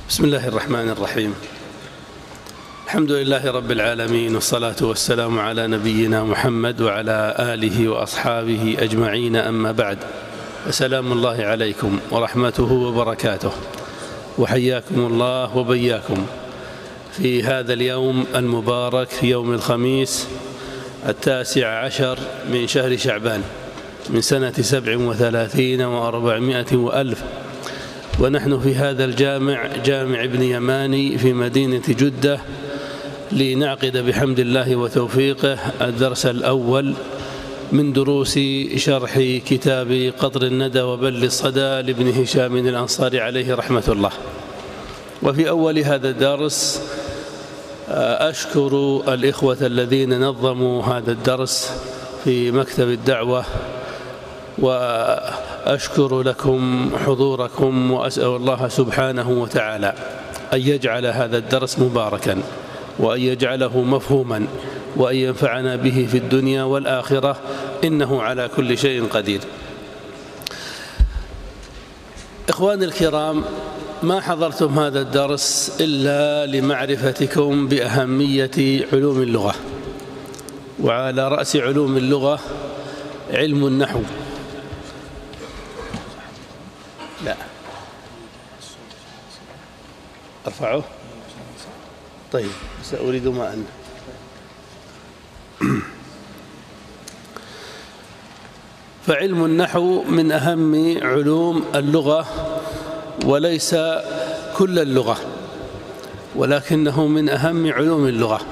بسم الله الرحمن الرحيم. الحمد لله رب العالمين، والصلاة والسلام على نبينا محمد وعلى آله وأصحابه أجمعين، أما بعد، فسلام الله عليكم ورحمته وبركاته، وحياكم الله وبياكم في هذا اليوم المبارك، يوم الخميس 19 من شهر شعبان من سنة 37 و400 وألف، ونحن في هذا الجامع، جامع ابن يماني في مدينة جدة، لنعقد بحمد الله وتوفيقه الدرس الأول من دروس شرح كتاب قطر الندى وبل الصدى لابن هشام الأنصاري عليه رحمة الله. وفي أول هذا الدرس أشكر الإخوة الذين نظموا هذا الدرس في مكتب الدعوة، وأشكر لكم حضوركم، وأسأل الله سبحانه وتعالى أن يجعل هذا الدرس مباركا، وأن يجعله مفهوما، وأن ينفعنا به في الدنيا والآخرة، إنه على كل شيء قدير. إخواني الكرام، ما حضرتم هذا الدرس إلا لمعرفتكم بأهمية علوم اللغة، وعلى رأس علوم اللغة علم النحو. لا أرفعه؟ طيب، سأريد ماء. فعلم النحو من أهم علوم اللغة، وليس كل اللغة، ولكنه من أهم علوم اللغة.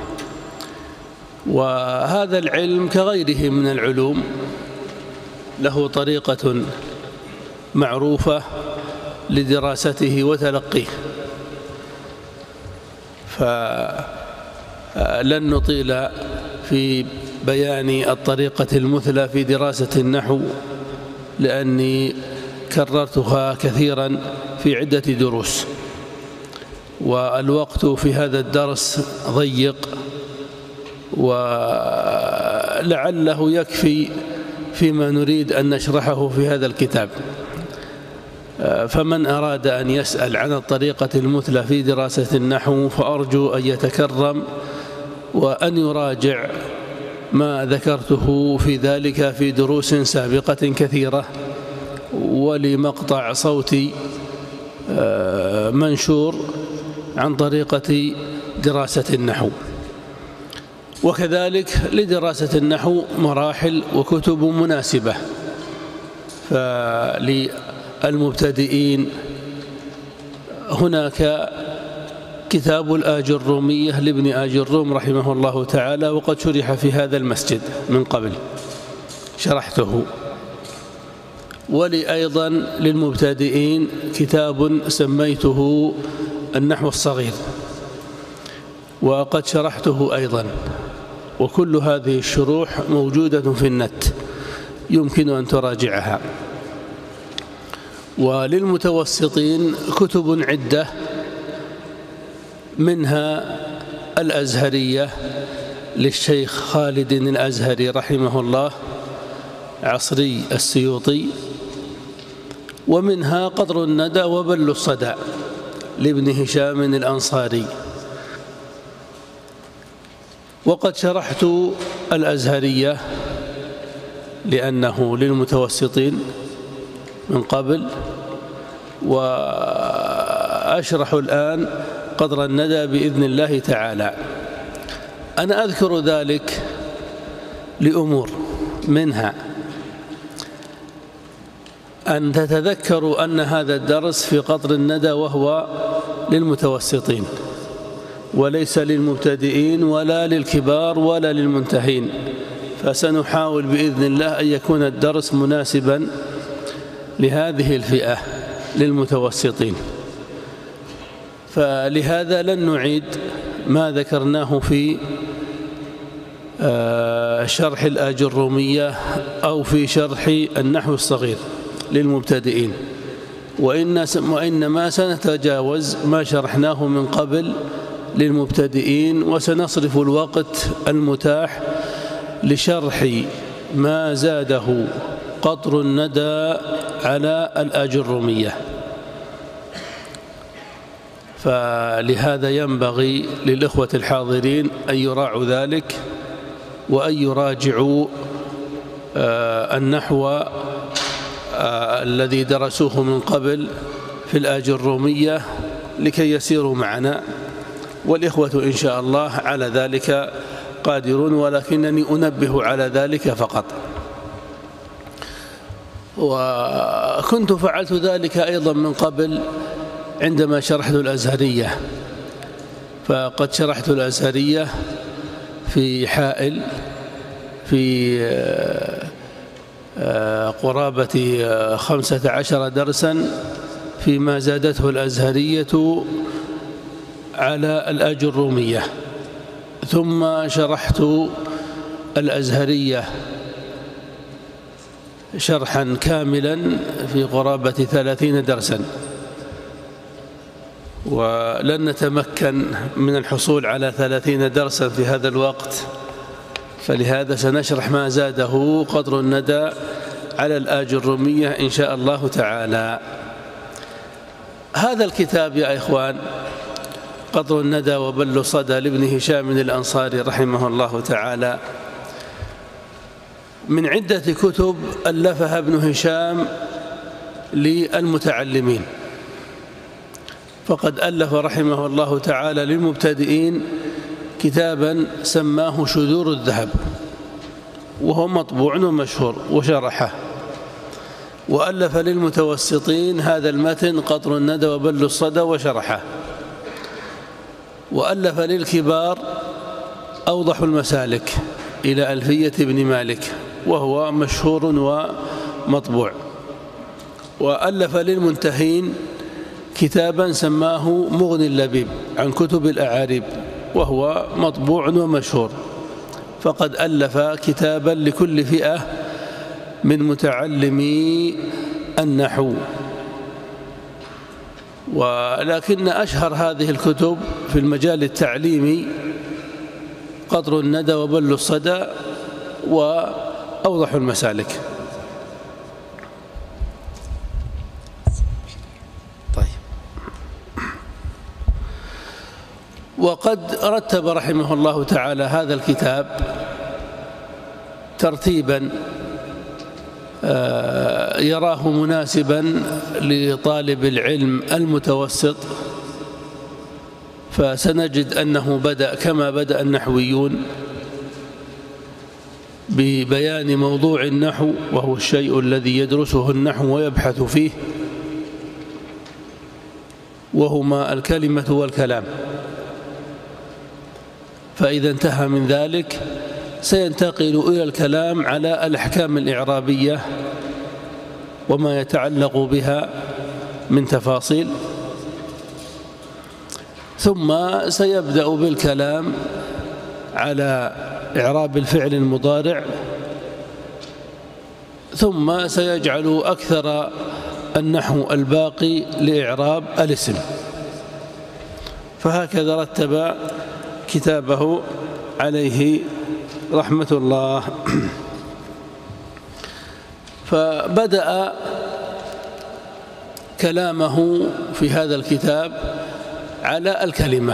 وهذا العلم كغيره من العلوم له طريقة معروفة لدراسته وتلقيه، فلن نطيل في بيان الطريقة المثلى في دراسة النحو، لأني كررتها كثيرا في عدة دروس، والوقت في هذا الدرس ضيق، ولعله يكفي فيما نريد أن نشرحه في هذا الكتاب. فمن أراد أن يسأل عن الطريقة المثلى في دراسة النحو فأرجو أن يتكرم وأن يراجع ما ذكرته في ذلك في دروس سابقة كثيرة، ولمقطع صوتي منشور عن طريقة دراسة النحو. وكذلك لدراسة النحو مراحل وكتب مناسبة، فللمبتدئين هناك كتاب الآجرومية لابن آجروم رحمه الله تعالى، وقد شرح في هذا المسجد من قبل، شرحته. ولي أيضا للمبتدئين كتاب سميته النحو الصغير، وقد شرحته أيضا، وكل هذه الشروح موجودة في النت، يمكن أن تراجعها. وللمتوسطين كتب عدة، منها الأزهرية للشيخ خالد الأزهري رحمه الله عصري السيوطي، ومنها قطر الندى وبل الصدى لابن هشام الأنصاري. وقد شرحت الأزهرية لأنه للمتوسطين من قبل، وأشرح الآن قطر الندى بإذن الله تعالى. أنا أذكر ذلك لأمور، منها أن تتذكروا أن هذا الدرس في قطر الندى وهو للمتوسطين، وليس للمبتدئين ولا للكبار ولا للمنتهين، فسنحاول بإذن الله أن يكون الدرس مناسبا لهذه الفئة للمتوسطين. فلهذا لن نعيد ما ذكرناه في شرح الآجرومية أو في شرح النحو الصغير للمبتدئين، وإنما سنتجاوز ما شرحناه من قبل للمبتدئين، وسنصرف الوقت المتاح لشرح ما زاده قطر الندى على الآجرومية. فلهذا ينبغي للإخوة الحاضرين أن يراعوا ذلك وأن يراجعوا النحو الذي درسوه من قبل في الآجرومية لكي يسيروا معنا، والإخوة إن شاء الله على ذلك قادرون، ولكنني أنبه على ذلك فقط. وكنت فعلت ذلك أيضا من قبل عندما شرحت الأزهرية، فقد شرحت الأزهرية في حائل في قرابة 15 درسا فيما زادته الأزهرية على الآجرومية، ثم شرحت الأزهرية شرحا كاملا في قرابة 30 درسا، ولن نتمكن من الحصول على 30 درسا في هذا الوقت، فلهذا سنشرح ما زاده قدر الندى على الآجرومية إن شاء الله تعالى. هذا الكتاب يا إخوان قدر الندى وبل الصدى لابن هشام الأنصاري رحمه الله تعالى من عدة كتب ألفها ابن هشام للمتعلمين، فقد ألف رحمه الله تعالى للمبتدئين كتابا سماه شذور الذهب، وهو مطبوع ومشهور وشرحه، وألف للمتوسطين هذا المتن قطر الندى وبل الصدى وشرحه، وألف للكبار أوضح المسالك إلى ألفية ابن مالك، وهو مشهور ومطبوع، وألف للمنتهين كتابا سماه مغني اللبيب عن كتب الأعاريب، وهو مطبوع ومشهور. فقد ألف كتابا لكل فئة من متعلمي النحو، ولكن أشهر هذه الكتب في المجال التعليمي قطر الندى وبل الصدى وأوضح المسالك. وقد رتب رحمه الله تعالى هذا الكتاب ترتيبا يراه مناسبا لطالب العلم المتوسط، فسنجد أنه بدأ كما بدأ النحويون ببيان موضوع النحو، وهو الشيء الذي يدرسه النحو ويبحث فيه، وهما الكلمة والكلام. فإذا انتهى من ذلك سينتقل إلى الكلام على الأحكام الإعرابية وما يتعلق بها من تفاصيل، ثم سيبدأ بالكلام على إعراب الفعل المضارع، ثم سيجعل أكثر النحو الباقي لإعراب الاسم. فهكذا رتب كتابه عليه رحمة الله. فبدأ كلامه في هذا الكتاب على الكلمة،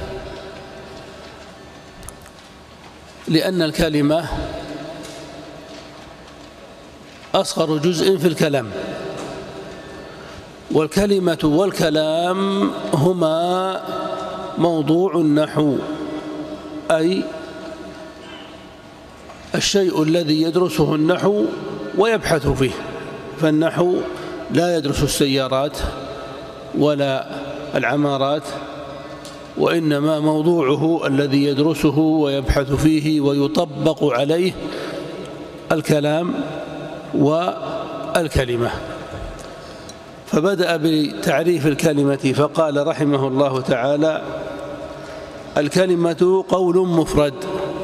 لأن الكلمة أصغر جزء في الكلام، والكلمة والكلام هما موضوع النحو، أي الشيء الذي يدرسه النحو ويبحث فيه. فالنحو لا يدرس السيارات ولا العمارات، وإنما موضوعه الذي يدرسه ويبحث فيه ويطبق عليه الكلام والكلمة. فبدأ بتعريف الكلمة فقال رحمه الله تعالى: الكلمة قول مفرد.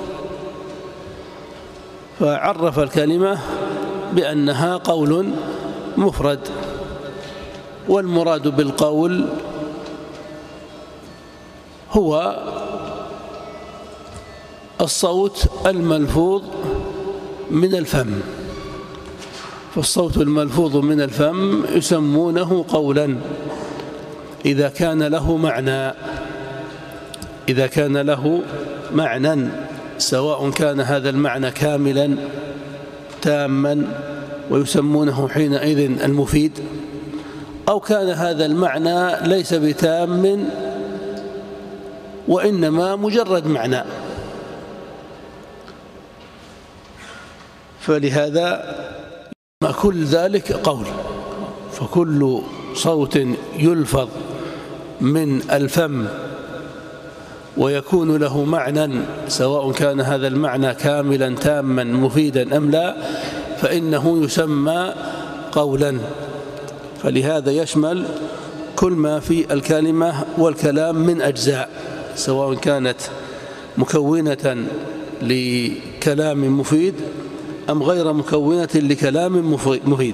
فعرف الكلمة بأنها قول مفرد، والمراد بالقول هو الصوت الملفوظ من الفم، فالصوت الملفوظ من الفم يسمونه قولا، إذا كان له معنى سواء كان هذا المعنى كاملا تاما ويسمونه حينئذ المفيد، أو كان هذا المعنى ليس بتام وإنما مجرد معنى. فلهذا ما كل ذلك قول، فكل صوت يلفظ من الفم ويكون له معنى سواء كان هذا المعنى كاملا تاما مفيدا أم لا فإنه يسمى قولا. فلهذا يشمل كل ما في الكلمة والكلام من أجزاء، سواء كانت مكونة لكلام مفيد أم غير مكونة لكلام مفيد.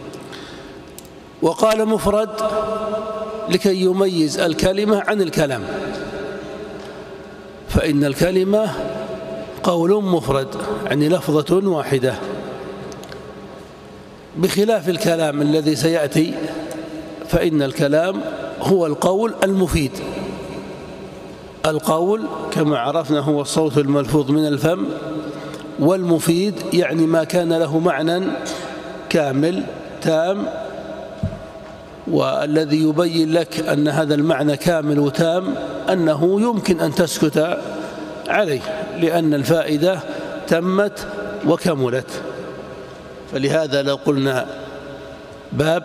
وقال مفرد لكي يميز الكلمة عن الكلام، فإن الكلمة قول مفرد يعني لفظة واحدة، بخلاف الكلام الذي سيأتي فإن الكلام هو القول المفيد. القول كما عرفنا هو الصوت الملفوظ من الفم، والمفيد يعني ما كان له معنى كامل تام، والذي يبين لك أن هذا المعنى كامل وتام أنه يمكن أن تسكت عليه لأن الفائدة تمت وكملت. فلهذا لو قلنا باب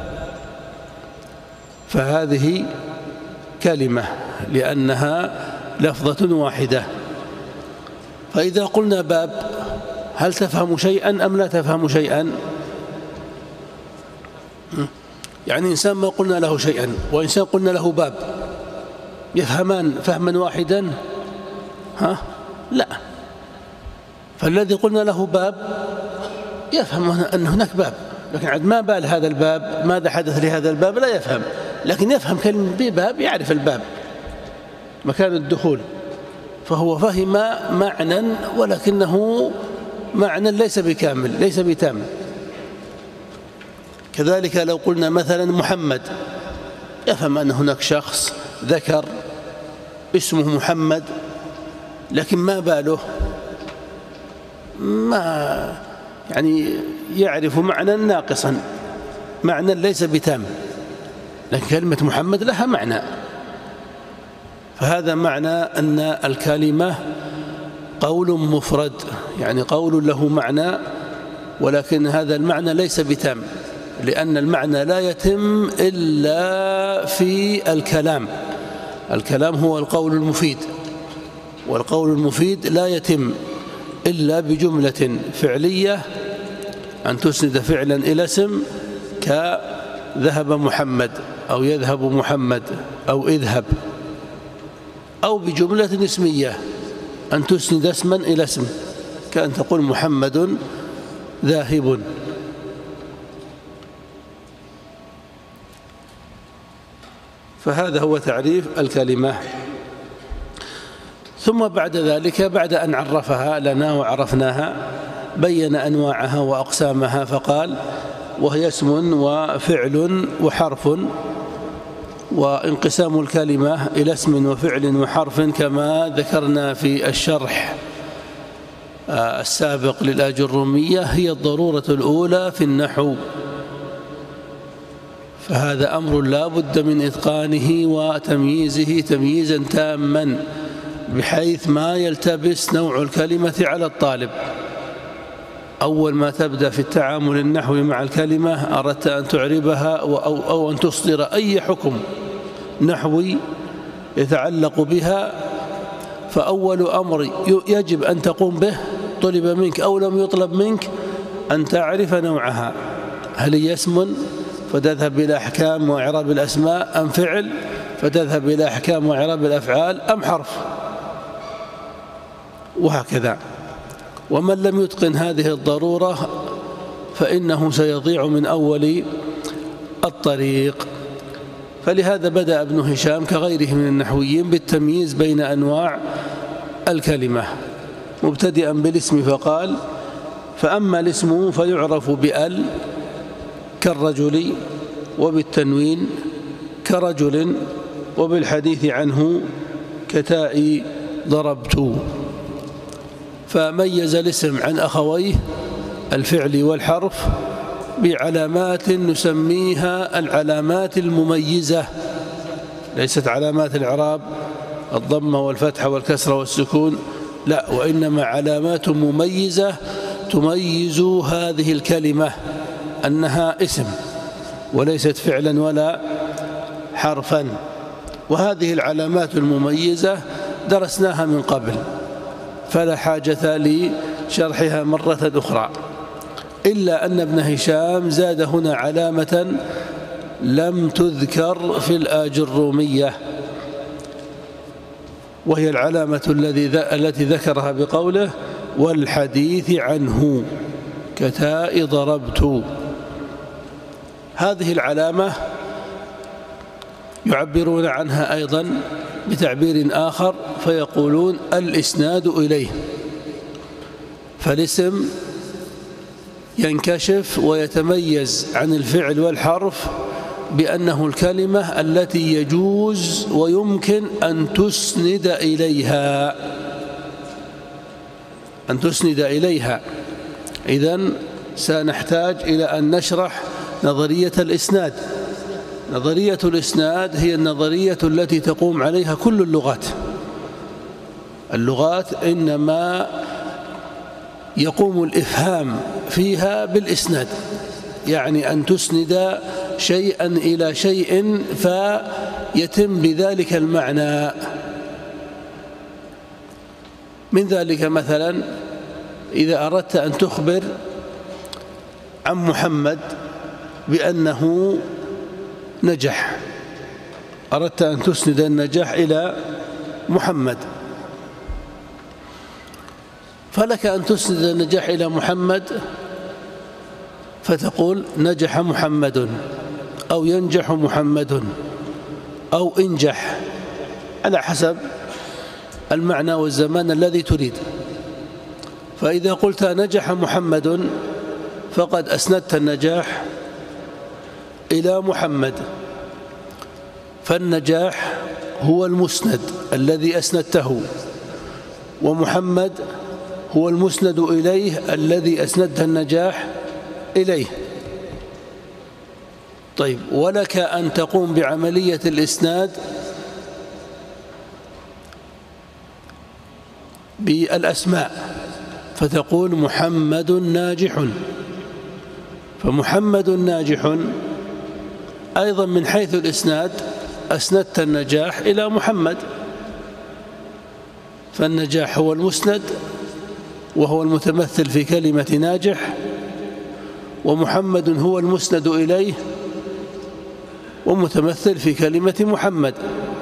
فهذه كلمة لأنها لفظة واحدة. فإذا قلنا باب هل تفهم شيئا أم لا تفهم شيئا؟ يعني إنسان ما قلنا له شيئا وإنسان قلنا له باب يفهمان فهما واحدا؟ لا. فالذي قلنا له باب يفهم أن هناك باب، لكن عند ما بال هذا الباب ماذا حدث لهذا الباب لا يفهم، لكن يفهم كلمة بباب، يعرف الباب مكان الدخول، فهو فهم معنى ولكنه معنى ليس بكامل ليس بتام. كذلك لو قلنا مثلا محمد يفهم أن هناك شخص ذكر اسمه محمد، لكن ما باله ما يعني يعرف معنى ناقصا معنى ليس بتام، لكن كلمة محمد لها معنى. فهذا معنى أن الكلمة قول مفرد يعني قول له معنى ولكن هذا المعنى ليس بتام، لأن المعنى لا يتم إلا في الكلام. الكلام هو القول المفيد، والقول المفيد لا يتم إلا بجملة فعلية أن تسند فعلا إلى اسم كذهب محمد أو يذهب محمد أو اذهب، أو بجملة اسمية أن تسند اسما إلى اسم كأن تقول محمد ذاهب. فهذا هو تعريف الكلمة. ثم بعد ذلك بعد أن عرفها لنا وعرفناها بين أنواعها وأقسامها فقال وهي اسم وفعل وحرف. وانقسام الكلمة إلى اسم وفعل وحرف كما ذكرنا في الشرح السابق للآجرومية هي الضرورة الأولى في النحو، فهذا أمر لا بد من إتقانه وتمييزه تمييزا تاما بحيث ما يلتبس نوع الكلمة على الطالب. أول ما تبدأ في التعامل النحوي مع الكلمة أردت أن تعربها أو أن تصدر أي حكم نحوي يتعلق بها، فأول أمر يجب أن تقوم به طلب منك أو لم يطلب منك أن تعرف نوعها، هل هي اسم فتذهب إلى أحكام وإعراب الأسماء أم فعل فتذهب إلى أحكام وإعراب الأفعال أم حرف، وهكذا. ومن لم يتقن هذه الضرورة فإنه سيضيع من أول الطريق. فلهذا بدأ ابن هشام كغيره من النحويين بالتمييز بين أنواع الكلمة مبتدئا بالاسم فقال فأما الاسم فيعرف بأل كالرجل وبالتنوين كرجل، وبالحديث عنه كتاء ضربت. فميز الاسم عن أخويه الفعل والحرف بعلامات نسميها العلامات المميزة، ليست علامات الإعراب الضمة والفتحة والكسرة والسكون، لا، وإنما علامات مميزة تميز هذه الكلمة أنها اسم وليست فعلا ولا حرفا. وهذه العلامات المميزة درسناها من قبل، فلا حاجة لشرحها مرة أخرى، إلا أن ابن هشام زاد هنا علامة لم تذكر في الآجرومية، وهي العلامة التي ذكرها بقوله والحديث عنه كتاء ضربت. هذه العلامة يعبرون عنها أيضا بتعبير آخر فيقولون الإسناد إليه. فالاسم ينكشف ويتميز عن الفعل والحرف بأنه الكلمة التي يجوز ويمكن أن تسند إليها. إذن سنحتاج إلى أن نشرح نظرية الإسناد. نظرية الإسناد هي النظرية التي تقوم عليها كل اللغات إنما يقوم الإفهام فيها بالإسناد، يعني أن تسند شيئا إلى شيء فيتم بذلك المعنى. من ذلك مثلا إذا أردت أن تخبر عن محمد بأنه نجح، أردت أن تسند النجاح إلى محمد، فلك أن تسند النجاح إلى محمد فتقول نجح محمد أو ينجح محمد أو انجح، على حسب المعنى والزمان الذي تريد. فإذا قلت نجح محمد فقد أسندت النجاح إلى محمد، فالنجاح هو المسند الذي أسندته، ومحمد هو المسند إليه الذي أسندت النجاح إليه. طيب، ولك أن تقوم بعملية الإسناد بالأسماء فتقول محمد ناجح، فمحمد ناجح أيضا من حيث الإسناد أسندت النجاح إلى محمد، فالنجاح هو المسند وهو المتمثل في كلمة ناجح، ومحمد هو المسند إليه ومتمثل في كلمة محمد.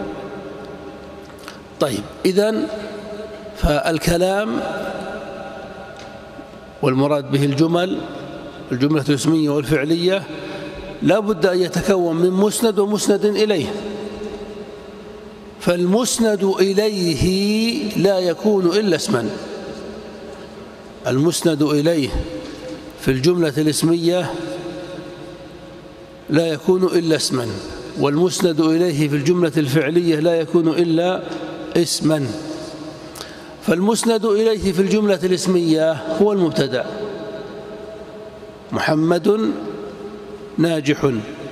طيب، إذن فالكلام والمراد به الجملة الاسمية والفعلية لا بد أن يتكون من مسند ومسند إليه، فالمسند إليه لا يكون إلا اسما. المسند إليه في الجملة الاسمية لا يكون إلا اسما، والمسند إليه في الجملة الفعلية لا يكون إلا اسما. فالمسند إليه في الجملة الاسمية هو المبتدأ، محمد ناجح،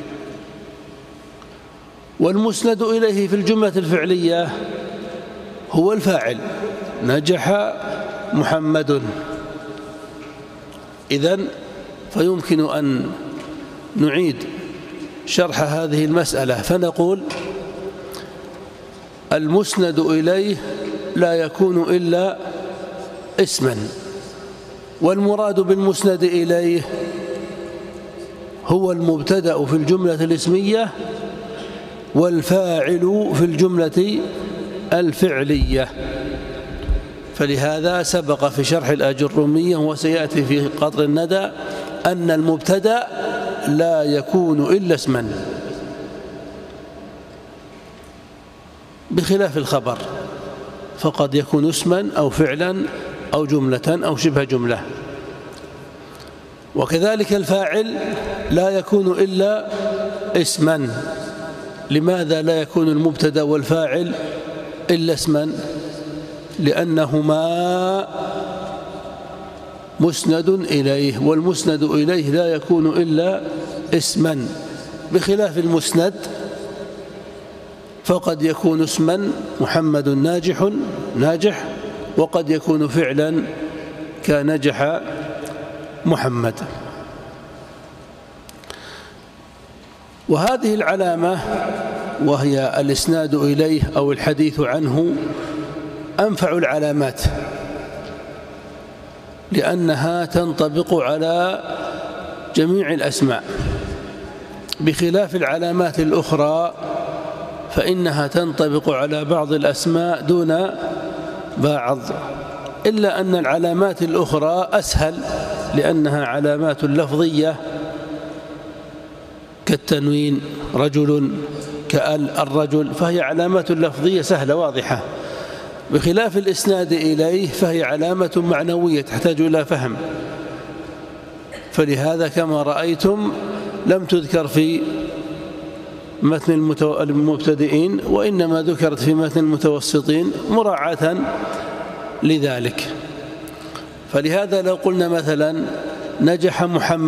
والمسند إليه في الجملة الفعلية هو الفاعل، نجح محمد. إذن فيمكن أن نعيد شرح هذه المسألة فنقول المسند إليه لا يكون إلا اسما، والمراد بالمسند إليه هو المبتدأ في الجملة الاسمية والفاعل في الجملة الفعلية. فلهذا سبق في شرح الآجرومية وسيأتي في قطر الندى أن المبتدأ لا يكون إلا اسما، بخلاف الخبر فقد يكون اسما أو فعلا أو جملة أو شبه جملة. وكذلك الفاعل لا يكون إلا اسما، لماذا لا يكون المبتدأ والفاعل إلا اسما؟ لأنهما مسند إليه، والمسند إليه لا يكون إلا اسما، بخلاف المسند فقد يكون اسما محمد ناجح، وقد يكون فعلا كنجح محمد. وهذه العلامة وهي الإسناد إليه أو الحديث عنه أنفع العلامات، لأنها تنطبق على جميع الأسماء، بخلاف العلامات الأخرى فإنها تنطبق على بعض الأسماء دون بعض، إلا أن العلامات الأخرى أسهل لأنها علامات لفظية كالتنوين رجل، الرجل، فهي علامات لفظية سهلة واضحة، بخلاف الإسناد إليه فهي علامة معنوية تحتاج إلى فهم. فلهذا كما رأيتم لم تذكر في متن المبتدئين، وإنما ذكرت في متن المتوسطين مراعاة لذلك. فلهذا لو قلنا مثلا نجح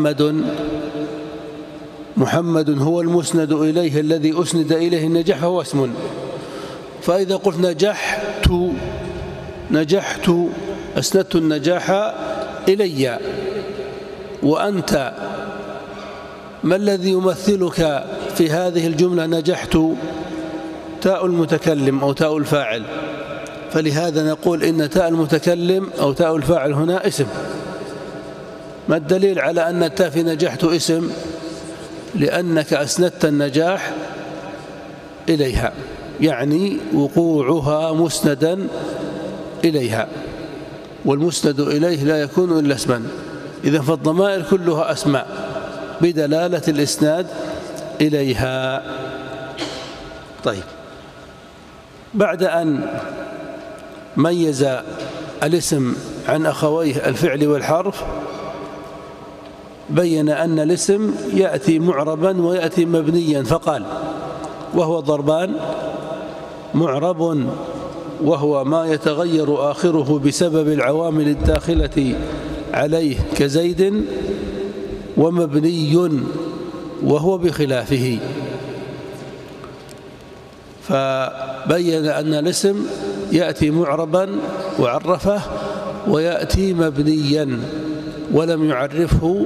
محمد هو المسند إليه الذي أسند إليه النجاح فهو اسم. فإذا قلت نجحت أسندت النجاح إلي، وأنت ما الذي يمثلك في هذه الجملة نجحت؟ تاء المتكلم أو تاء الفاعل، فلهذا نقول إن تاء المتكلم أو تاء الفاعل هنا اسم. ما الدليل على أن التاء في نجحت اسم؟ لأنك أسندت النجاح إليها، يعني وقوعها مسندا إليها، والمسند إليه لا يكون إلا اسما. إذن فالضمائر كلها أسماء بدلالة الإسناد إليها. طيب، بعد أن ميز الاسم عن أخويه الفعل والحرف بين أن الاسم يأتي معربا ويأتي مبنيا، فقال وهو ضربان: معرب وهو ما يتغير آخره بسبب العوامل الداخلة عليه كزيد، ومبني وهو بخلافه. فبين أن الاسم يأتي معربا وعرفه، ويأتي مبنيا ولم يعرفه،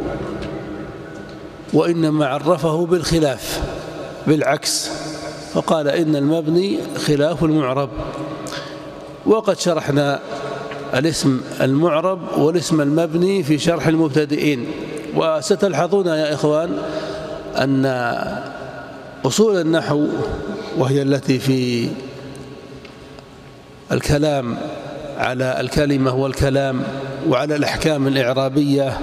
وإنما عرفه بالخلاف بالعكس، فقال إن المبني خلاف المعرب. وقد شرحنا الاسم المعرب والاسم المبني في شرح المبتدئين، وستلحظون يا إخوان أن أصول النحو وهي التي في الكلام على الكلمة والكلام وعلى الأحكام الإعرابية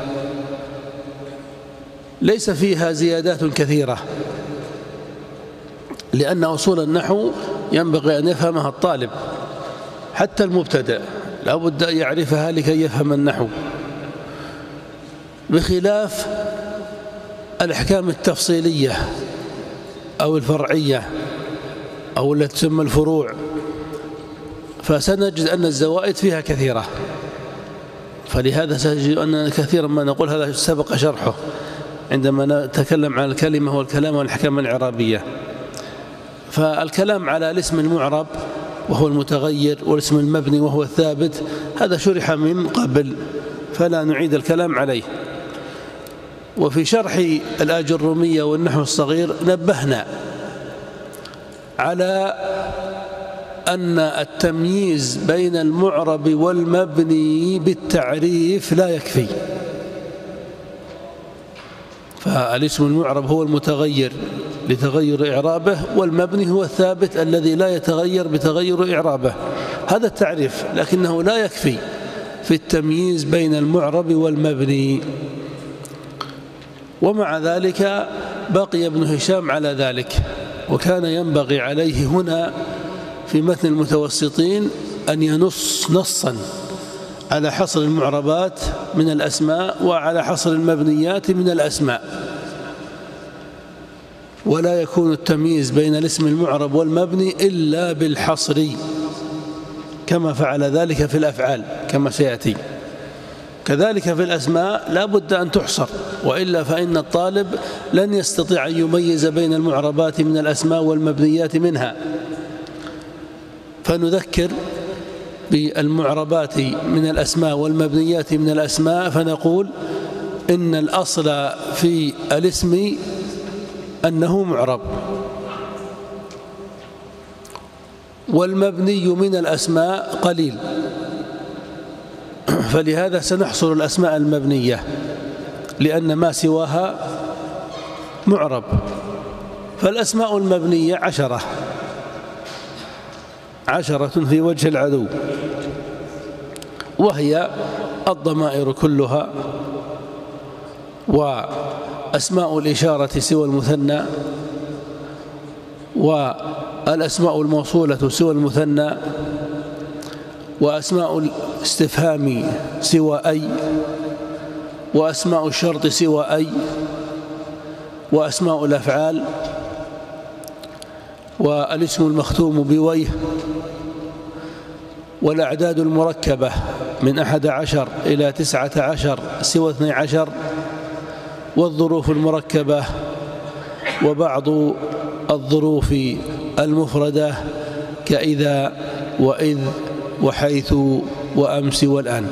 ليس فيها زيادات كثيرة، لأن أصول النحو ينبغي أن يفهمها الطالب، حتى المبتدئ لا بد أن يعرفها لكي يفهم النحو، بخلاف الأحكام التفصيلية أو الفرعية أو التي تسمى الفروع، فسنجد أن الزوائد فيها كثيرة. فلهذا سنجد أن كثيرا ما نقول هذا سبق شرحه عندما نتكلم عن الكلمة والكلام والأحكام الإعرابية. فالكلام على الاسم المعرب وهو المتغير والاسم المبني وهو الثابت هذا شرح من قبل، فلا نعيد الكلام عليه. وفي شرح الآجرومية والنحو الصغير نبهنا على أن التمييز بين المعرب والمبني بالتعريف لا يكفي، فالاسم المعرب هو المتغير لتغير إعرابه، والمبني هو الثابت الذي لا يتغير بتغير إعرابه. هذا التعريف، لكنه لا يكفي في التمييز بين المعرب والمبني. ومع ذلك بقي ابن هشام على ذلك، وكان ينبغي عليه هنا في متن المتوسطين أن ينص نصا على حصر المعربات من الأسماء وعلى حصر المبنيات من الأسماء. ولا يكون التمييز بين الاسم المعرب والمبني إلا بالحصر، كما فعل ذلك في الأفعال كما سيأتي. كذلك في الأسماء لا بد أن تحصر، وإلا فإن الطالب لن يستطيع أن يميز بين المعربات من الأسماء والمبنيات منها. فنذكر بالمعربات من الأسماء والمبنيات من الأسماء، فنقول إن الأصل في الاسم أنه معرب، والمبني من الأسماء قليل، فلهذا سنحصر الأسماء المبنية لأن ما سواها معرب. فالأسماء المبنية 10 في وجه العدو، وهي الضمائر كلها، وأسماء الإشارة سوى المثنى، والأسماء الموصولة سوى المثنى، وأسماء الاستفهام سوى أي، وأسماء الشرط سوى أي، وأسماء الأفعال، والاسم المختوم بويه، والأعداد المركبة من 11 إلى 19 سوى 12، والظروف المركبة، وبعض الظروف المفردة كإذا وإذ وحيث وأمس والآن.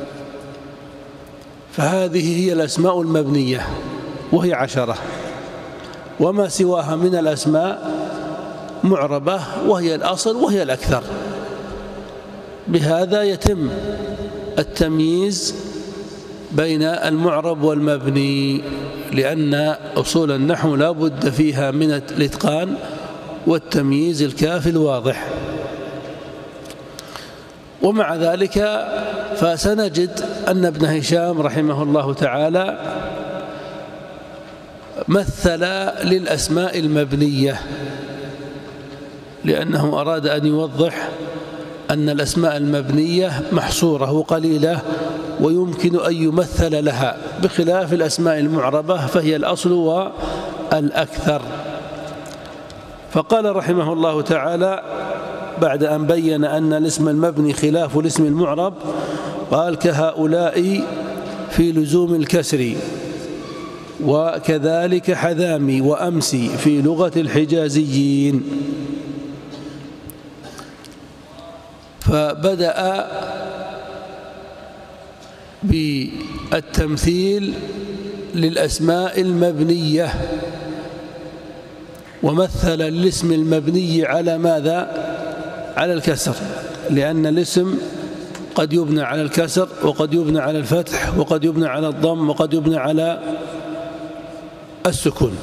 فهذه هي الأسماء المبنية وهي 10، وما سواها من الأسماء معربة وهي الأصل وهي الأكثر. بهذا يتم التمييز بين المعرب والمبني، لأن أصول النحو لا بد فيها من الإتقان والتمييز الكافي الواضح. ومع ذلك فسنجد أن ابن هشام رحمه الله تعالى مثل للأسماء المبنية، لأنه أراد أن يوضح أن الأسماء المبنية محصورة وقليلة ويمكن أن يمثل لها، بخلاف الأسماء المعربة فهي الأصل والأكثر. فقال رحمه الله تعالى بعد أن بين أن الاسم المبني خلاف الاسم المعرب، قال: كهؤلاء في لزوم الكسر، وكذلك حذامي وأمسي في لغة الحجازيين. فبدأ بالتمثيل للأسماء المبنية، ومثل الاسم المبني على ماذا؟ على الكسر، لأن الاسم قد يبنى على الكسر، وقد يبنى على الفتح، وقد يبنى على الضم، وقد يبنى على السكون.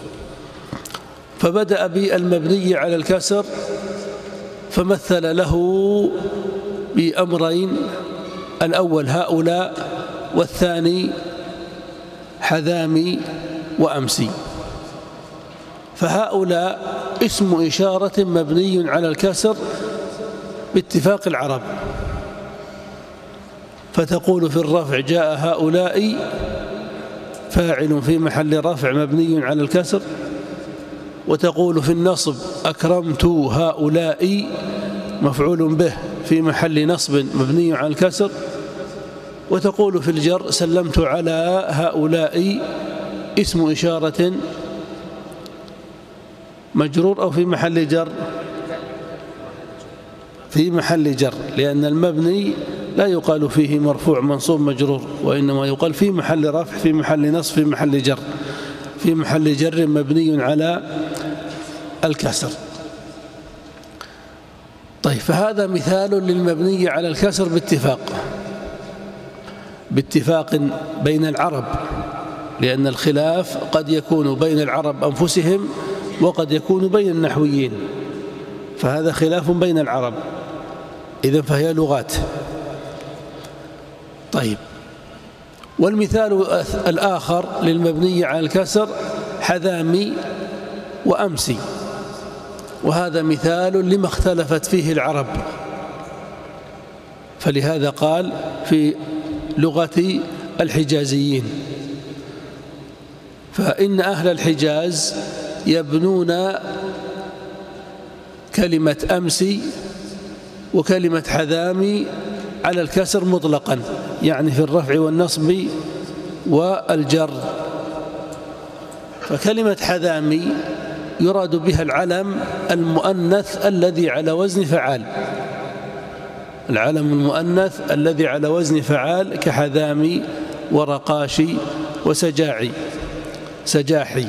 فبدأ بالمبني على الكسر فمثل له بأمرين: الأول هؤلاء، والثاني حذامي وأمسي. فهؤلاء اسم إشارة مبني على الكسر باتفاق العرب، فتقول في الرفع: جاء هؤلاء، فاعل في محل رفع مبني على الكسر. وتقول في النصب: أكرمت هؤلاء، مفعول به في محل نصب مبني على الكسر. وتقول في الجر: سلمت على هؤلاء، اسم إشارة مجرور أو في محل جر؟ في محل جر، لأن المبني لا يقال فيه مرفوع منصوب مجرور، وإنما يقال في محل رفع، في محل نصب، في محل جر، في محل جر مبني على الكسر. طيب، فهذا مثال للمبني على الكسر باتفاق بين العرب، لأن الخلاف قد يكون بين العرب أنفسهم وقد يكون بين النحويين، فهذا خلاف بين العرب، إذن فهي لغات. طيب، والمثال الآخر للمبني على الكسر: حذامي وأمسي. وهذا مثال لما اختلفت فيه العرب، فلهذا قال في لغة الحجازيين. فإن أهل الحجاز يبنون كلمة أمس وكلمة حذامي على الكسر مطلقا، يعني في الرفع والنصب والجر. فكلمة حذامي يراد بها العلم المؤنث الذي على وزن فعال، العلم المؤنث الذي على وزن فعال كحذامي ورقاشي سجاحي.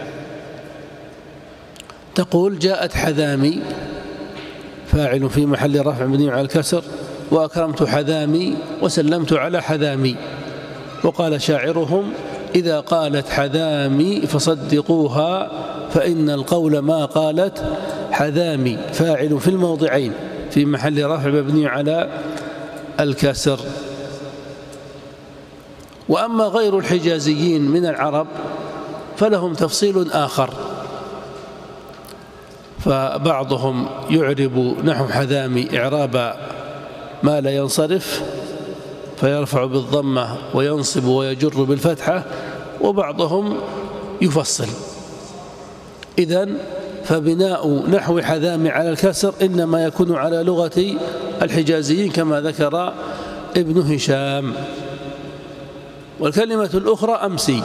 تقول جاءت حذامي فاعل في محل رفع مبني على الكسر، وأكرمت حذامي وسلمت على حذامي. وقال شاعرهم: إذا قالت حذامي فصدقوها فإن القول ما قالت حذامي. فاعل في الموضعين في محل رفع مبني على الكسر. وأما غير الحجازيين من العرب فلهم تفصيل آخر، فبعضهم يعرب نحو حذامي إعراب ما لا ينصرف فيرفع بالضمة وينصب ويجر بالفتحة، وبعضهم يفصل. إذن فبناء نحو حذامي على الكسر إنما يكون على لغة الحجازيين كما ذكر ابن هشام. والكلمة الأخرى أمسي،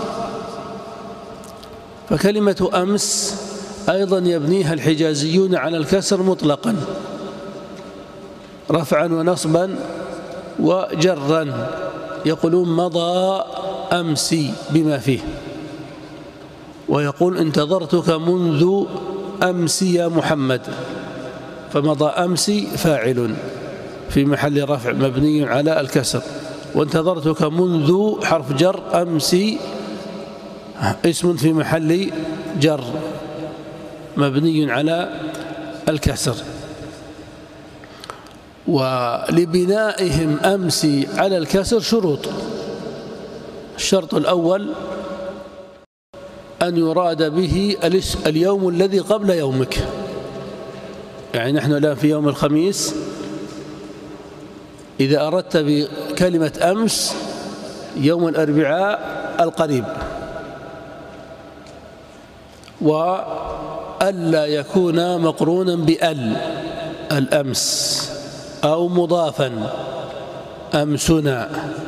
فكلمة أمس أيضا يبنيها الحجازيون على الكسر مطلقا رفعا ونصبا وجرا، يقولون مضى أمسي بما فيه، ويقول انتظرتك منذ أمس يا محمد، فمضى أمسي فاعل في محل رفع مبني على الكسر، وانتظرتك منذ حرف جر أمسي اسم في محل جر مبني على الكسر. ولبنائهم أمسي على الكسر شروط. الشرط الأول أن يراد به اليوم الذي قبل يومك، يعني نحن الآن في يوم الخميس، إذا أردت بكلمة أمس يوم الأربعاء القريب، وألا يكون مقرونا بأل الأمس أو مضافا أمسنا،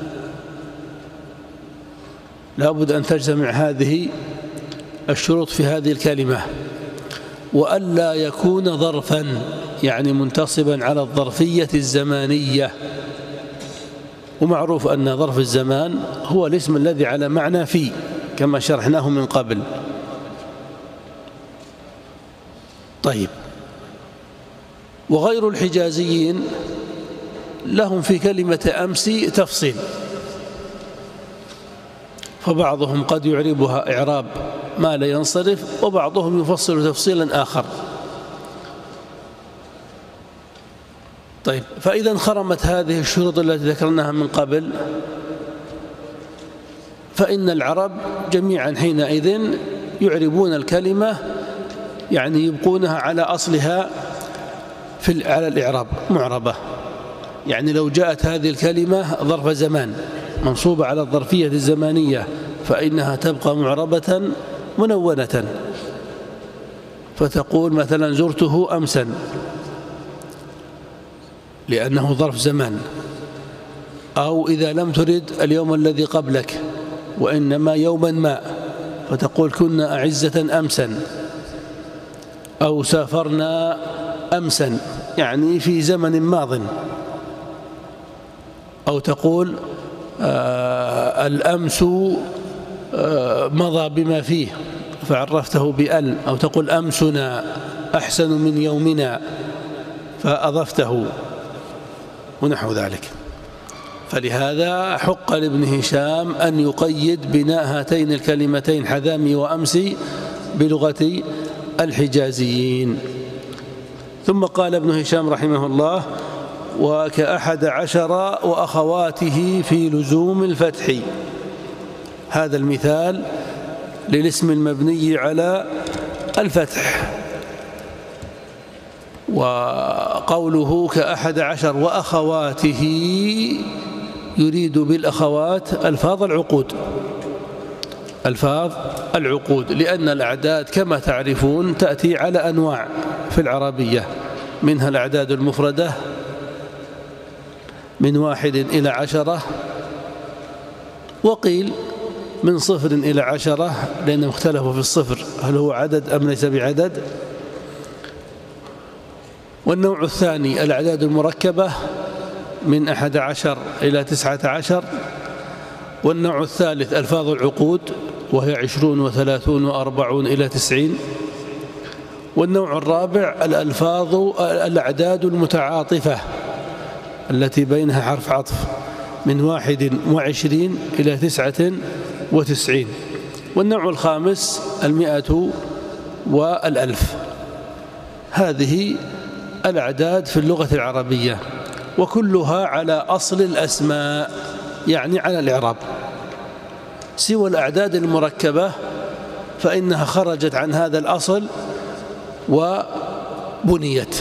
لابد أن تجتمع هذه الشروط في هذه الكلمة. وألا يكون ظرفا، يعني منتصبا على الظرفية الزمانية، ومعروف أن ظرف الزمان هو الاسم الذي على معنى في كما شرحناه من قبل. طيب، وغير الحجازيين لهم في كلمة أمسي تفصيل، فبعضهم قد يعربها إعراب ما لا ينصرف، وبعضهم يفصل تفصيلا آخر. طيب، فإذا انخرمت هذه الشروط التي ذكرناها من قبل، فإن العرب جميعا حينئذ يعربون الكلمة، يعني يبقونها على أصلها على الإعراب معربة. يعني لو جاءت هذه الكلمة ظرف زمان منصوبة على الظرفية الزمانية فإنها تبقى معربة منونة، فتقول مثلا زرته أمسا لأنه ظرف زمان، أو إذا لم ترد اليوم الذي قبلك وإنما يوما ما فتقول كنا أعزة أمسا، أو سافرنا أمسا يعني في زمن ماض، أو تقول الأمس مضى بما فيه فعرفته بأل، أو تقول أمسنا أحسن من يومنا فأضفته ونحو ذلك. فلهذا حق لابن هشام أن يقيد بناء هاتين الكلمتين حذامي وأمسي بلغة الحجازيين. ثم قال ابن هشام رحمه الله: وك11 وأخواته في لزوم الفتح. هذا المثال للاسم المبني على الفتح. وقوله ك11 وأخواته يريد بالأخوات ألفاظ العقود ألفاظ العقود، لأن الأعداد كما تعرفون تأتي على أنواع في العربية، منها الأعداد المفردة من 1 إلى 10، وقيل من 0 إلى 10 لأنهم اختلفوا في الصفر هل هو عدد أم ليس بعدد. والنوع الثاني الأعداد المركبة من 11 إلى 19. والنوع الثالث ألفاظ العقود وهي 20 و30 و40 إلى 90. والنوع الرابع الأعداد المتعاطفة التي بينها حرف عطف من 21 إلى 99. والنوع الخامس 100 و1000. هذه الأعداد في اللغة العربية، وكلها على أصل الأسماء، يعني على الإعراب، سوى الأعداد المركبة فإنها خرجت عن هذا الأصل وبنيت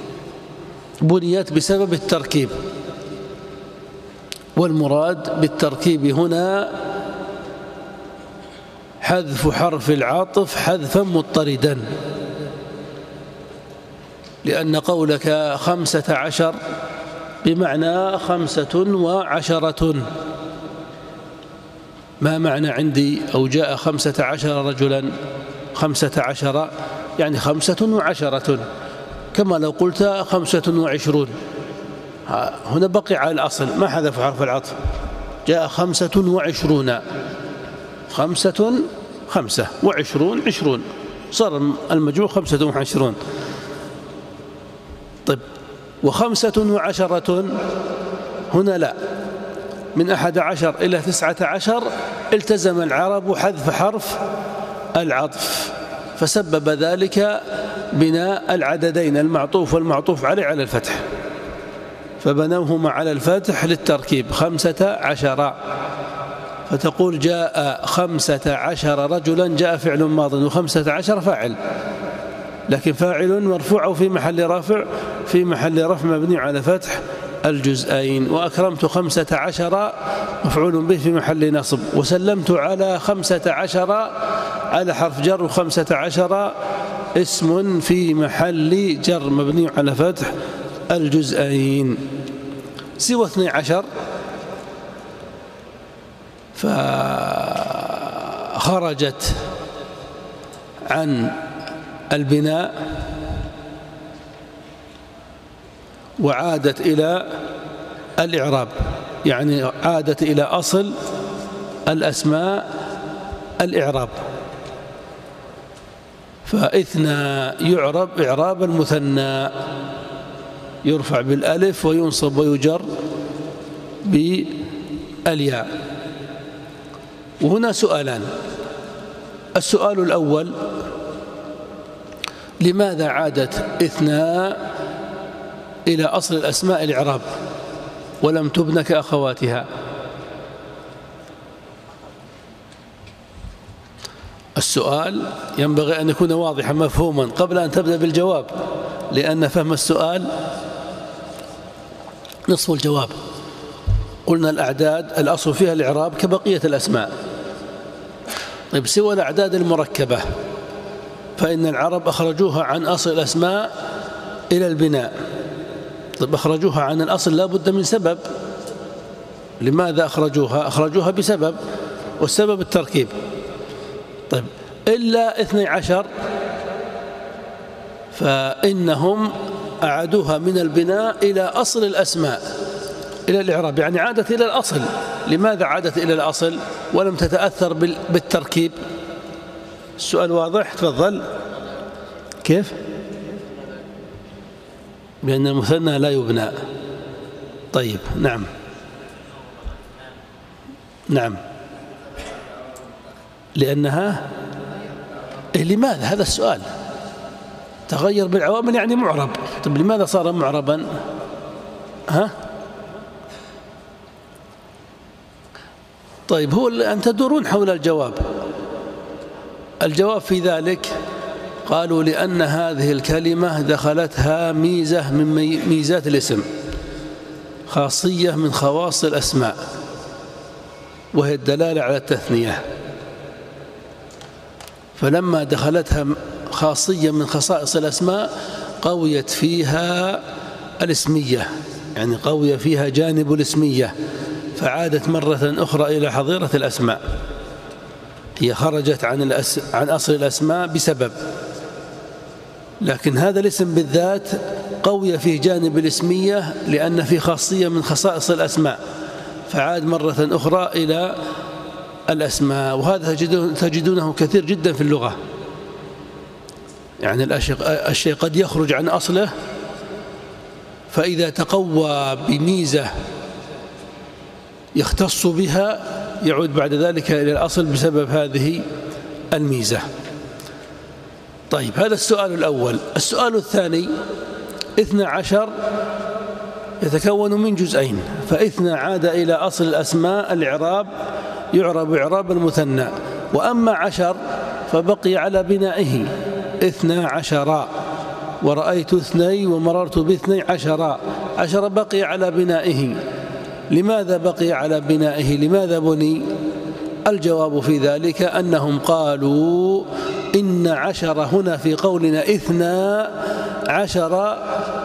بسبب التركيب. والمراد بالتركيب هنا حذف حرف العطف حذفا مضطردا، لأن قولك 15 بمعنى 15. ما معنى عندي أو جاء 15 رجلا؟ 15 يعني 15، كما لو قلت 25. هنا بقي على الأصل، ما حذف حرف العطف، جاء 25. 5 و20 20، صار المجموع 25. طيب و15 هنا لا، من 11 إلى 19 التزم العرب حذف حرف العطف، فسبب ذلك بناء العددين المعطوف والمعطوف عليه على الفتح، فبنوهما على الفتح للتركيب 15. فتقول جاء 15 رجلا، جاء فعل ماض و15 فاعل، لكن فاعل مرفوع أو في محل رفع؟ في محل رفع مبني على فتح الجزئين. وأكرمت 15 مفعول به في محل نصب، وسلمت على 15 على حرف جر، و15 اسم في محل جر مبني على فتح الجزئين. سوى 12 فخرجت عن البناء وعادت إلى الإعراب، يعني عادت إلى أصل الأسماء الإعراب. فإثنى يعرب إعراب المثنى، يرفع بالألف وينصب ويجر بالياء. وهنا سؤالان. السؤال الأول: لماذا عادت إثنى إلى أصل الأسماء الإعراب ولم تبن كأخواتها؟ السؤال ينبغي أن يكون واضحا مفهوما قبل أن تبدأ بالجواب، لأن فهم السؤال نصف الجواب. قلنا الأعداد الأصل فيها الإعراب كبقية الأسماء. طيب سوى الأعداد المركبة فإن العرب أخرجوها عن أصل الأسماء إلى البناء. طيب أخرجوها عن الأصل لا بد من سبب. لماذا أخرجوها؟ أخرجوها بسبب، والسبب التركيب. طيب إلا 12 فإنهم أعادوها من البناء إلى أصل الأسماء، إلى الإعراب، يعني عادت إلى الأصل. لماذا عادت إلى الأصل ولم تتأثر بالتركيب؟ السؤال واضح؟ تفضل. كيف؟ بأن المثنى لا يبنى. طيب نعم لأنها لماذا؟ هذا السؤال. تغير بالعوامل يعني معرب. طيب لماذا صار معربا؟ طيب هو أن تدورون حول الجواب. الجواب في ذلك قالوا لأن هذه الكلمة دخلتها ميزة من ميزات الاسم، خاصية من خواص الأسماء، وهي الدلالة على التثنية. فلما دخلتها خاصية من خصائص الأسماء قويت فيها الاسمية، يعني قوي فيها جانب الاسمية، فعادت مرة أخرى إلى حظيرة الأسماء. هي خرجت عن أصل الأسماء بسبب، لكن هذا الاسم بالذات قوي فيه جانب الاسمية لأن فيه خاصية من خصائص الأسماء، فعاد مرة أخرى إلى الأسماء. وهذا تجدونه كثير جدا في اللغة، يعني الشيء قد يخرج عن أصله، فإذا تقوى بميزة يختص بها يعود بعد ذلك إلى الأصل بسبب هذه الميزة. طيب، هذا السؤال الأول. السؤال الثاني: 12 يتكون من جزئين، فإثنى عاد إلى أصل الأسماء الإعراب، يعرب إعراب المثنى، وأما 10 فبقي على بنائه 12 ورأيت 2 ومررت ب12 10 بقي على بنائه. لماذا بقي على بنائه؟ لماذا بني؟ الجواب في ذلك أنهم قالوا إن 10 هنا في قولنا 12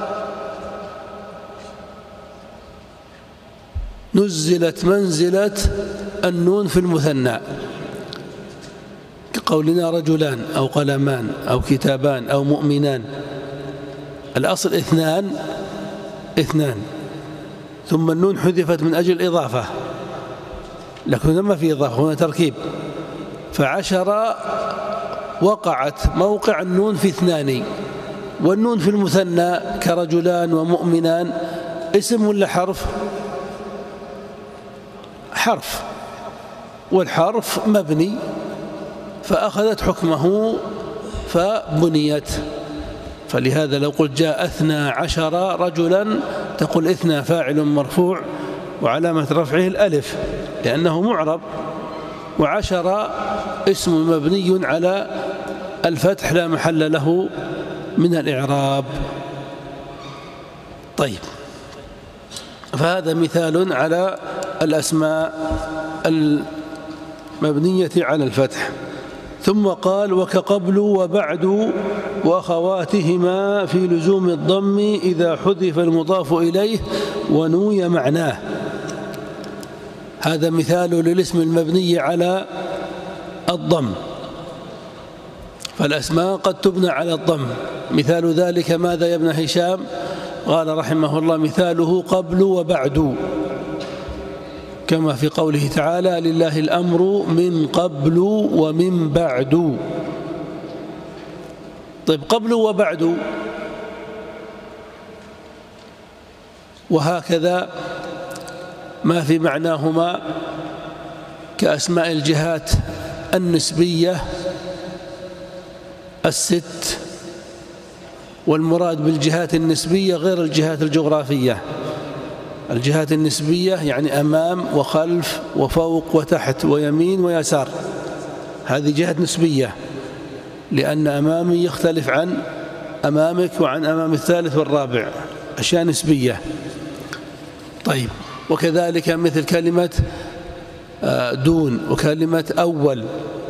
نزلت منزلة النون في المثنى، كقولنا رجلان أو قلمان أو كتابان أو مؤمنان. الأصل 2 ثم النون حذفت من أجل الإضافة، لكن ما في إضافة، هنا تركيب. ف10 وقعت موقع النون في 2، والنون في المثنى كرجلان ومؤمنان اسم ولا حرف؟ حرف، والحرف مبني فأخذت حكمه فبنيت. فلهذا لو قلت جاء 12 رجلا تقول 2 فاعل مرفوع وعلامة رفعه الألف لأنه معرب، و10 اسم مبني على الفتح لا محل له من الإعراب. طيب، فهذا مثال على الأسماء المبنية على الفتح. ثم قال: وكقبل وبعد وأخواتهما في لزوم الضم إذا حذف المضاف إليه ونوي معناه. هذا مثال للاسم المبني على الضم، فالأسماء قد تبنى على الضم. مثال ذلك ماذا يا ابن هشام؟ قال رحمه الله: مثاله قبل وبعد، كما في قوله تعالى: لله الأمر من قبل ومن بعد. طيب، قبل وبعد وهكذا ما في معناهما كأسماء الجهات النسبية الست، والمراد بالجهات النسبية غير الجهات الجغرافية. الجهات النسبية يعني أمام وخلف وفوق وتحت ويمين ويسار، هذه جهات نسبية، لأن أمامي يختلف عن أمامك وعن أمام الثالث والرابع، أشياء نسبية. طيب، وكذلك مثل كلمة دون وكلمة أول،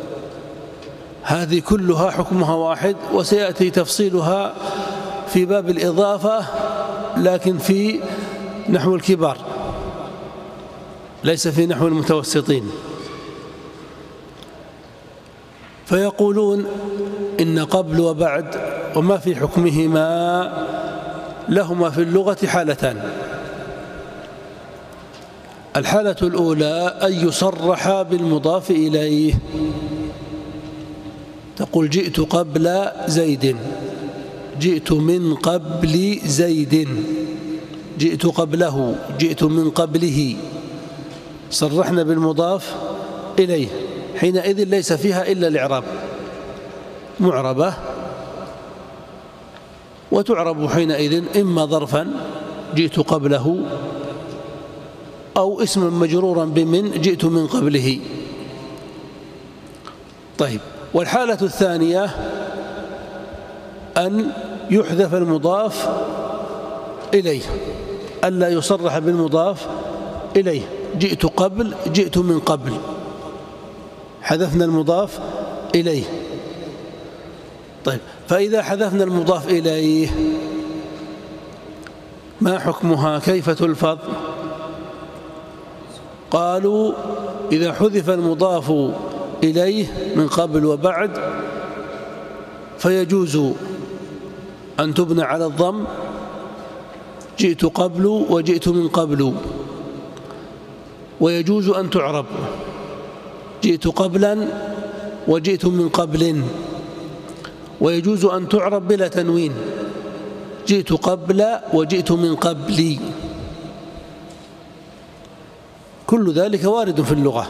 هذه كلها حكمها واحد، وسيأتي تفصيلها في باب الإضافة لكن في نحو الكبار ليس في نحو المتوسطين. فيقولون إن قبل وبعد وما في حكمهما لهما في اللغة حالتان. الحالة الأولى أن يصرح بالمضاف إليه، تقول جئت قبل زيد، جئت من قبل زيد، جئت قبله، جئت من قبله، صرحنا بالمضاف إليه، حينئذ ليس فيها إلا الإعراب، معربة، وتعرب حينئذ إما ظرفا جئت قبله أو اسما مجرورا بمن جئت من قبله. طيب، والحالة الثانية أن يحذف المضاف إليه، ألا يصرح بالمضاف إليه، جئت قبل، جئت من قبل، حذفنا المضاف إليه طيب، فإذا حذفنا المضاف إليه ما حكمها؟ كيف تلفظ؟ قالوا إذا حذف المضاف إليه من قبل وبعد فيجوز أن تبنى على الضم، جئت قبل وجئت من قبل، ويجوز أن تعرب، جئت قبلا وجئت من قبل، ويجوز أن تعرب بلا تنوين، جئت قبل وجئت من قبلي. كل ذلك وارد في اللغة.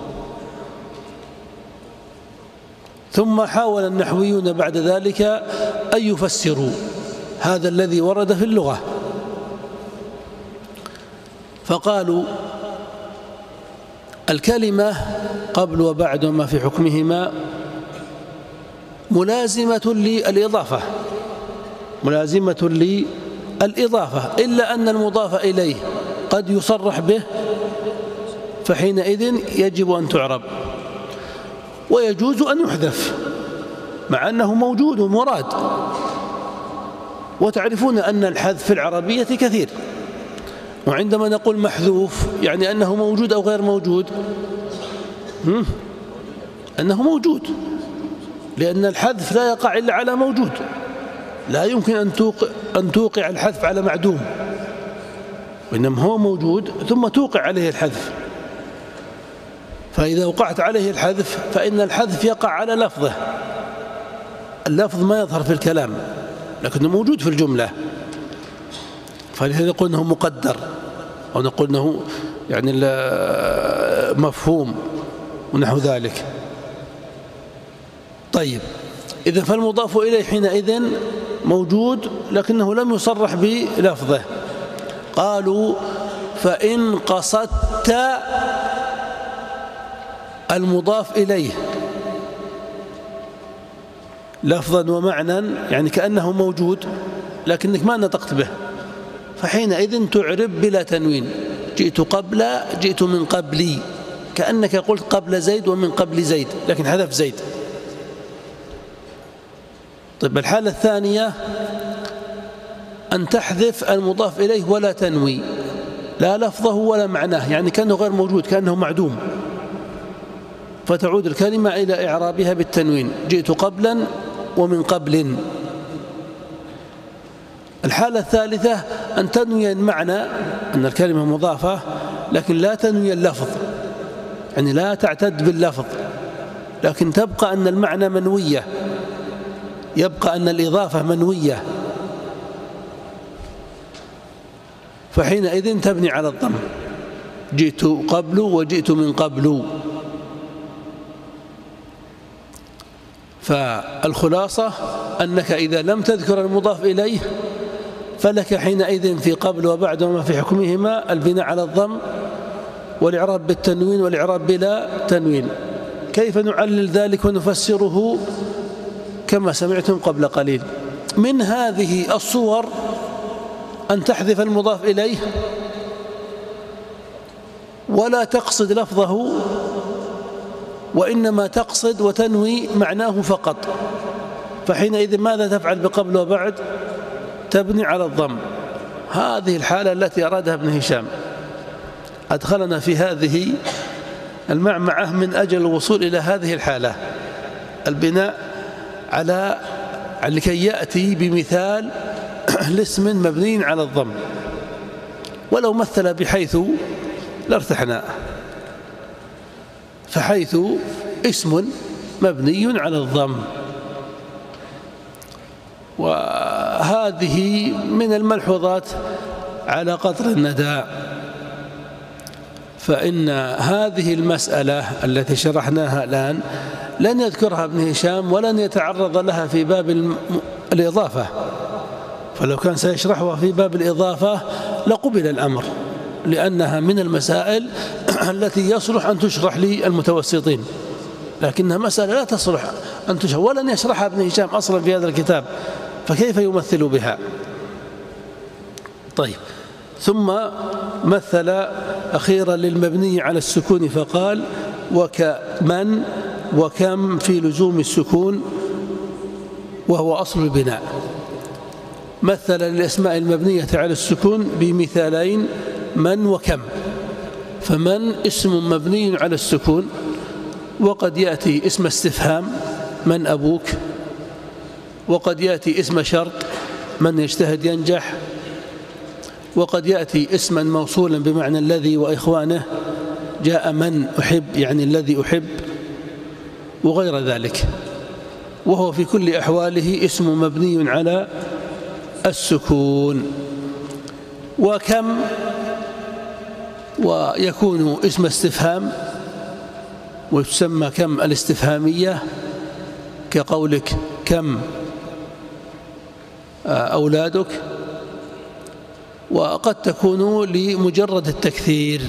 ثم حاول النحويون بعد ذلك أن يفسروا هذا الذي ورد في اللغة، فقالوا الكلمة قبل وبعد وما في حكمهما ملازمة للإضافة، ملازمة للإضافة، إلا أن المضاف إليه قد يصرح به فحينئذ يجب أن تعرب، ويجوز أن يحذف مع أنه موجود ومراد. وتعرفون أن الحذف في العربية كثير، وعندما نقول محذوف يعني أنه موجود أو غير موجود؟ أنه موجود، لأن الحذف لا يقع إلا على موجود، لا يمكن أن توقع الحذف على معدوم، وإنما هو موجود ثم توقع عليه الحذف. فإذا وقعت عليه الحذف فإن الحذف يقع على لفظه، اللفظ ما يظهر في الكلام لكنه موجود في الجملة، فلذا نقول أنه مقدر أو نقول أنه يعني مفهوم ونحو ذلك. طيب، إذا فالمضاف إليه حينئذ موجود لكنه لم يصرح بلفظه. قالوا فإن قصدت المضاف إليه لفظا ومعنى، يعني كأنه موجود لكنك ما نطقت به، فحينئذ تعرب بلا تنوين، جئت قبل جئت من قبلي، كأنك قلت قبل زيد ومن قبل زيد لكن حذف زيد. طيب، الحالة الثانية أن تحذف المضاف إليه ولا تنوي، لا لفظه ولا معناه، يعني كأنه غير موجود، كأنه معدوم، فتعود الكلمة إلى إعرابها بالتنوين، جئت قبلا ومن قبل. الحالة الثالثة أن تنوي المعنى، أن الكلمة مضافة لكن لا تنوي اللفظ، يعني لا تعتد باللفظ، لكن تبقى أن المعنى منوية، يبقى أن الإضافة منوية، فحينئذ تبني على الضم، جئت قبل وجئت من قبل. فالخلاصة أنك إذا لم تذكر المضاف إليه فلك حينئذ في قبل وبعد وما في حكمهما البناء على الضم والإعراب بالتنوين والإعراب بلا تنوين. كيف نعلل ذلك ونفسره؟ كما سمعتم قبل قليل. من هذه الصور أن تحذف المضاف إليه ولا تقصد لفظه، وإنما تقصد وتنوي معناه فقط، فحينئذ ماذا تفعل بقبل وبعد؟ تبني على الضم. هذه الحالة التي أرادها ابن هشام، أدخلنا في هذه المعمعة من أجل الوصول إلى هذه الحالة، البناء على لكي يأتي بمثال لاسم مبني على الضم، ولو مثل بحيث لارتحنا، فحيث اسم مبني على الضم، وهذه من الملحوظات على قدر الندى. فإن هذه المسألة التي شرحناها الآن لن يذكرها ابن هشام ولن يتعرض لها في باب الإضافة، فلو كان سيشرحها في باب الإضافة لقبل الأمر، لأنها من المسائل التي يصلح أن تشرح للمتوسطين، لكنها مسألة لا تصلح أن تشرح، ولن يشرحها ابن هشام أصلا في هذا الكتاب، فكيف يمثل بها؟ طيب، ثم مثل أخيرا للمبني على السكون فقال وكمن وكم في لزوم السكون وهو أصل البناء. مثل الأسماء المبنية على السكون بمثالين: من وكم. فمن اسم مبني على السكون، وقد يأتي اسم استفهام: من أبوك؟ وقد يأتي اسم شرط: من يجتهد ينجح. وقد يأتي اسما موصولا بمعنى الذي وإخوانه: جاء من أحب، يعني الذي أحب، وغير ذلك. وهو في كل أحواله اسم مبني على السكون. وكم ويكون اسم استفهام، وتسمى كم الاستفهامية، كقولك كم أولادك. وقد تكون لمجرد التكثير،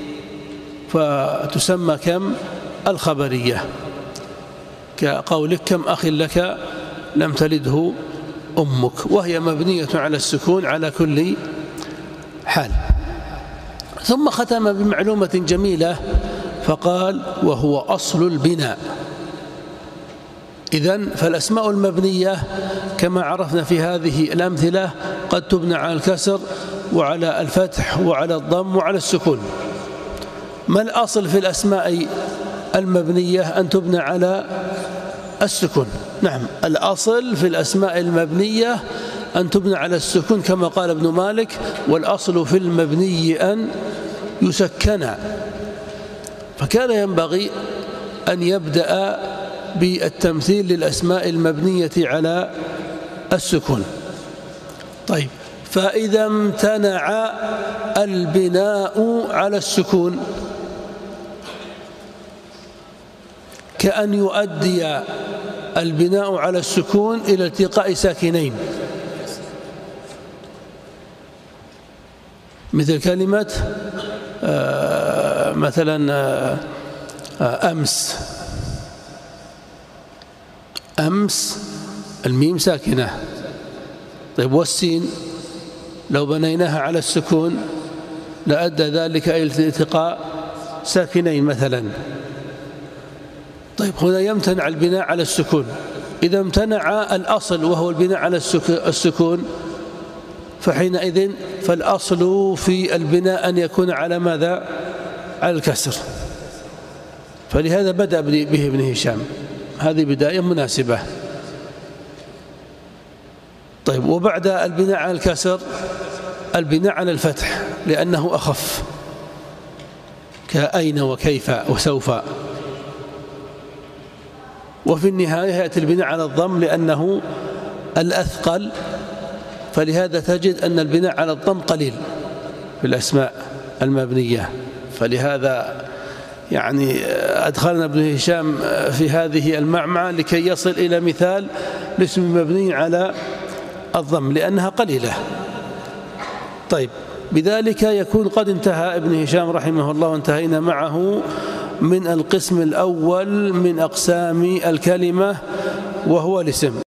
فتسمى كم الخبرية، كقولك كم أخ لك لم تلده أمك، وهي مبنية على السكون على كل حال. ثم ختم بمعلومة جميلة فقال: وهو أصل البناء. إذن فالأسماء المبنية كما عرفنا في هذه الأمثلة قد تبنى على الكسر وعلى الفتح وعلى الضم وعلى السكون. ما الأصل في الأسماء المبنية؟ أن تبنى على السكون. نعم، الأصل في الأسماء المبنية أن تبنى على السكون، كما قال ابن مالك: والأصل في المبني أن يسكن. فكان ينبغي أن يبدأ بالتمثيل للأسماء المبنية على السكون. طيب، فإذا امتنع البناء على السكون، كأن يؤدي البناء على السكون إلى التقاء ساكنين، مثل كلمة مثلا أمس. أمس الميم ساكنة. طيب، والسين لو بنيناها على السكون لأدى ذلك إلى التقاء ساكنين مثلا. طيب، هنا يمتنع البناء على السكون. إذا امتنع الأصل وهو البناء على السكون، فحينئذ فالأصل في البناء أن يكون على ماذا؟ على الكسر. فلهذا بدأ به ابن هشام، هذه بداية مناسبة. طيب، وبعد البناء على الكسر البناء على الفتح، لأنه أخف، كأين وكيف وسوف. وفي النهاية يأتي البناء على الضم لأنه الأثقل، فلهذا تجد أن البناء على الضم قليل في الأسماء المبنية. فلهذا يعني أدخلنا ابن هشام في هذه المعمعة لكي يصل إلى مثال لاسم مبني على الضم لأنها قليلة. طيب، بذلك يكون قد انتهى ابن هشام رحمه الله، وانتهينا معه من القسم الأول من أقسام الكلمة، وهو الاسم.